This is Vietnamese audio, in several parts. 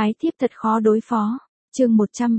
Ái thiếp thật khó đối phó. Chương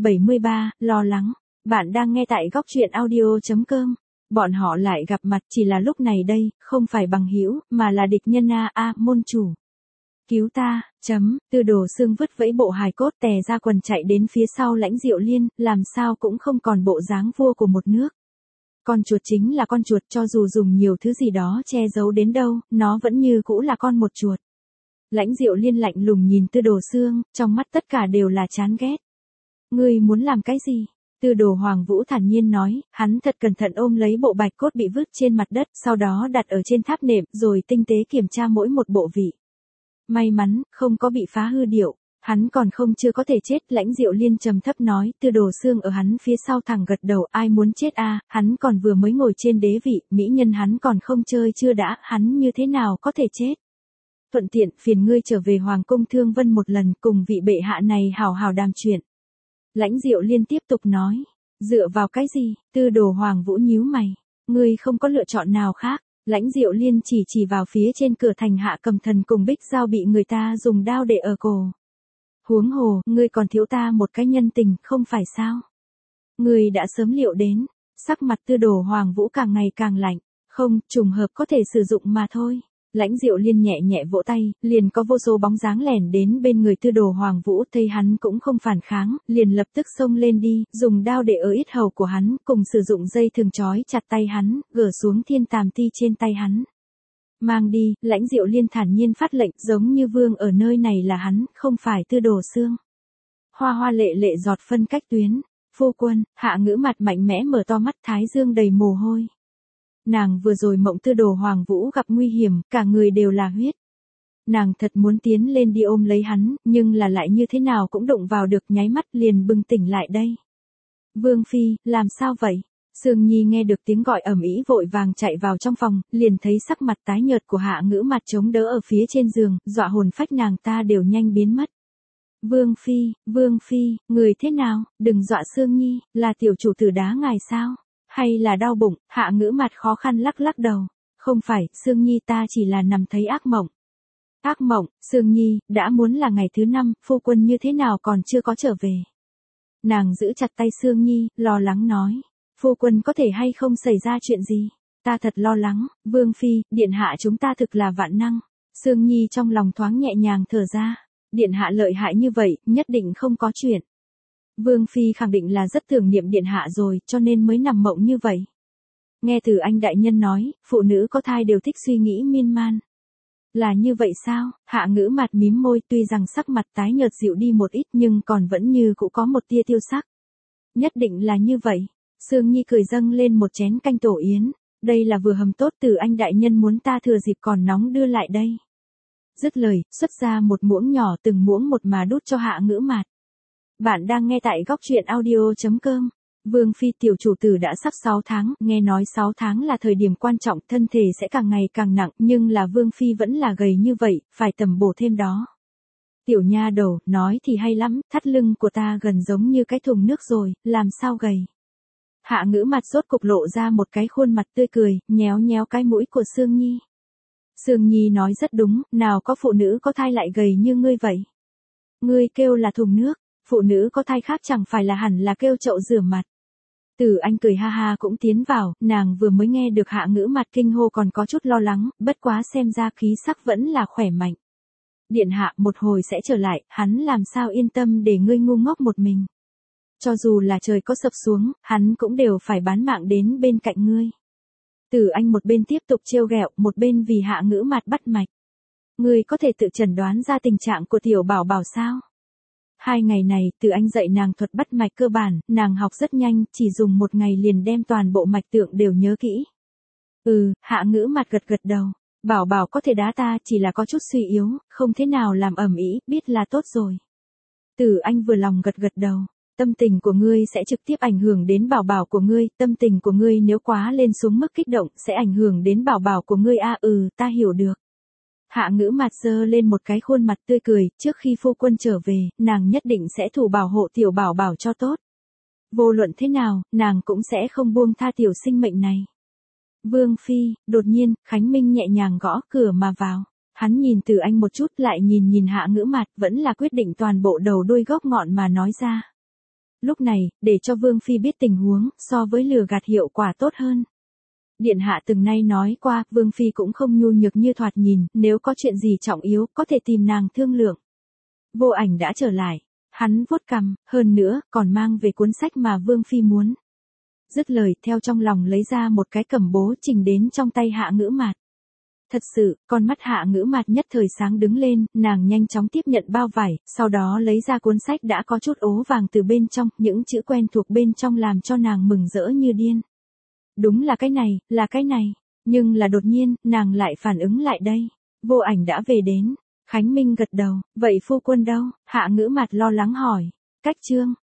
173, lo lắng. Bạn đang nghe tại góc truyện audio.com. Bọn họ lại gặp mặt chỉ là lúc này đây, không phải bằng hữu, mà là địch nhân môn chủ. Cứu ta, Tư Đồ Xương vứt vẫy bộ hài cốt tè ra quần chạy đến phía sau Lãnh Diệu Liên, làm sao cũng không còn bộ dáng vua của một nước. Con chuột chính là con chuột, cho dù dùng nhiều thứ gì đó che giấu đến đâu, nó vẫn như cũ là con một chuột. Lãnh Diệu Liên lạnh lùng nhìn Tư Đồ Xương, trong mắt tất cả đều là chán ghét. Ngươi muốn làm cái gì? Tư Đồ Hoàng Vũ thản nhiên nói, hắn thật cẩn thận ôm lấy bộ bạch cốt bị vứt trên mặt đất, sau đó đặt ở trên tháp nệm, rồi tinh tế kiểm tra mỗi một bộ vị. May mắn, không có bị phá hư điệu. Hắn còn không chưa có thể chết. Lãnh Diệu Liên trầm thấp nói, Tư Đồ Xương ở hắn phía sau thẳng gật đầu, ai muốn chết hắn còn vừa mới ngồi trên đế vị, mỹ nhân hắn còn không chơi chưa đã, hắn như thế nào có thể chết. Thuận tiện, phiền ngươi trở về Hoàng cung Thương Vân một lần, cùng vị bệ hạ này hào hào đàm chuyện. Lãnh Diệu Liên tiếp tục nói, dựa vào cái gì? Tư Đồ Hoàng Vũ nhíu mày, ngươi không có lựa chọn nào khác. Lãnh Diệu Liên chỉ vào phía trên cửa thành Hạ Cầm Thần cùng Bích Giao bị người ta dùng đao để ở cổ. Huống hồ, ngươi còn thiếu ta một cái nhân tình, không phải sao? Ngươi đã sớm liệu đến. Sắc mặt Tư Đồ Hoàng Vũ càng ngày càng lạnh. Không, trùng hợp có thể sử dụng mà thôi. Lãnh Diệu Liên nhẹ nhẹ vỗ tay, liền có vô số bóng dáng lẻn đến bên người Tư Đồ Hoàng Vũ, thấy hắn cũng không phản kháng, liền lập tức xông lên đi, dùng đao để ở yết hầu của hắn, cùng sử dụng dây thừng trói chặt tay hắn, gỡ xuống thiên tàm ti trên tay hắn. Mang đi, Lãnh Diệu Liên thản nhiên phát lệnh, giống như vương ở nơi này là hắn, không phải Tư Đồ Xương. Hoa hoa lệ lệ giọt phân cách tuyến. Phu quân, Hạ Ngữ mặt mạnh mẽ mở to mắt, thái dương đầy mồ hôi. Nàng vừa rồi mộng Tư Đồ Hoàng Vũ gặp nguy hiểm, cả người đều là huyết. Nàng thật muốn tiến lên đi ôm lấy hắn, nhưng là lại như thế nào cũng đụng vào được, nháy mắt liền bừng tỉnh lại đây. Vương Phi, làm sao vậy? Sương Nhi nghe được tiếng gọi ầm ĩ vội vàng chạy vào trong phòng, liền thấy sắc mặt tái nhợt của Hạ Ngữ mặt chống đỡ ở phía trên giường, dọa hồn phách nàng ta đều nhanh biến mất. Vương Phi, người thế nào? Đừng dọa Sương Nhi, là tiểu chủ tử đá ngài sao? Hay là đau bụng? Hạ Ngữ mặt khó khăn lắc lắc đầu. Không phải, Sương Nhi ta chỉ là nằm thấy ác mộng. Ác mộng, Sương Nhi, đã muốn là ngày thứ 5, phu quân như thế nào còn chưa có trở về. Nàng giữ chặt tay Sương Nhi, lo lắng nói. Phu quân có thể hay không xảy ra chuyện gì? Ta thật lo lắng, Vương Phi, điện hạ chúng ta thực là vạn năng. Sương Nhi trong lòng thoáng nhẹ nhàng thở ra. Điện hạ lợi hại như vậy, nhất định không có chuyện. Vương Phi khẳng định là rất tưởng niệm điện hạ rồi, cho nên mới nằm mộng như vậy. Nghe từ anh đại nhân nói, phụ nữ có thai đều thích suy nghĩ miên man. Là như vậy sao? Hạ Ngữ mặt mím môi, tuy rằng sắc mặt tái nhợt dịu đi một ít nhưng còn vẫn như cũ có một tia tiêu sắc. Nhất định là như vậy. Sương Nhi cười dâng lên một chén canh tổ yến. Đây là vừa hầm tốt từ anh đại nhân muốn ta thừa dịp còn nóng đưa lại đây. Dứt lời, xuất ra một muỗng nhỏ từng muỗng một mà đút cho Hạ Ngữ mặt. Bạn đang nghe tại góc truyện audio.com. Vương Phi tiểu chủ tử đã sắp 6 tháng, nghe nói 6 tháng là thời điểm quan trọng, thân thể sẽ càng ngày càng nặng, nhưng là Vương Phi vẫn là gầy như vậy, phải tầm bổ thêm đó. Tiểu nha đầu, nói thì hay lắm, thắt lưng của ta gần giống như cái thùng nước rồi, làm sao gầy. Hạ Ngữ mặt rốt cục lộ ra một cái khuôn mặt tươi cười, nhéo nhéo cái mũi của Sương Nhi. Sương Nhi nói rất đúng, nào có phụ nữ có thai lại gầy như ngươi vậy. Ngươi kêu là thùng nước. Phụ nữ có thai khác chẳng phải là hẳn là kêu chậu rửa mặt. Tử Anh cười ha ha cũng tiến vào, nàng vừa mới nghe được Hạ Ngữ mặt kinh hô còn có chút lo lắng, bất quá xem ra khí sắc vẫn là khỏe mạnh. Điện hạ một hồi sẽ trở lại, hắn làm sao yên tâm để ngươi ngu ngốc một mình. Cho dù là trời có sập xuống, hắn cũng đều phải bán mạng đến bên cạnh ngươi. Tử Anh một bên tiếp tục trêu ghẹo, một bên vì Hạ Ngữ mặt bắt mạch. Ngươi có thể tự chẩn đoán ra tình trạng của tiểu bảo bảo sao? 2 ngày này, Từ Anh dạy nàng thuật bắt mạch cơ bản, nàng học rất nhanh, chỉ dùng 1 ngày liền đem toàn bộ mạch tượng đều nhớ kỹ. Hạ Ngữ mặt gật gật đầu. Bảo bảo có thể đá ta, chỉ là có chút suy yếu, không thế nào làm ầm ĩ, biết là tốt rồi. Từ Anh vừa lòng gật gật đầu. Tâm tình của ngươi sẽ trực tiếp ảnh hưởng đến bảo bảo của ngươi, tâm tình của ngươi nếu quá lên xuống mức kích động sẽ ảnh hưởng đến bảo bảo của ngươi ta hiểu được. Hạ Ngữ mặt giơ lên một cái khuôn mặt tươi cười, trước khi phu quân trở về, nàng nhất định sẽ thủ bảo hộ tiểu bảo bảo cho tốt. Vô luận thế nào, nàng cũng sẽ không buông tha tiểu sinh mệnh này. Vương Phi, đột nhiên, Khánh Minh nhẹ nhàng gõ cửa mà vào. Hắn nhìn Từ Anh một chút lại nhìn Hạ Ngữ Mạt, vẫn là quyết định toàn bộ đầu đuôi gốc ngọn mà nói ra. Lúc này, để cho Vương Phi biết tình huống, so với lừa gạt hiệu quả tốt hơn. Điện hạ từng nay nói qua, Vương Phi cũng không nhu nhược như thoạt nhìn, nếu có chuyện gì trọng yếu, có thể tìm nàng thương lượng. Vô Ảnh đã trở lại. Hắn vuốt cằm, hơn nữa, còn mang về cuốn sách mà Vương Phi muốn. Dứt lời, theo trong lòng lấy ra một cái cẩm bố trình đến trong tay Hạ Ngữ Mạt. Thật sự, con mắt Hạ Ngữ Mạt nhất thời sáng đứng lên, nàng nhanh chóng tiếp nhận bao vải, sau đó lấy ra cuốn sách đã có chút ố vàng từ bên trong, những chữ quen thuộc bên trong làm cho nàng mừng rỡ như điên. Đúng là cái này, là cái này. Nhưng là đột nhiên, nàng lại phản ứng lại đây. Vô Ảnh đã về đến. Khánh Minh gật đầu, vậy phu quân đâu? Hạ Ngữ Mạt lo lắng hỏi. Cách trương,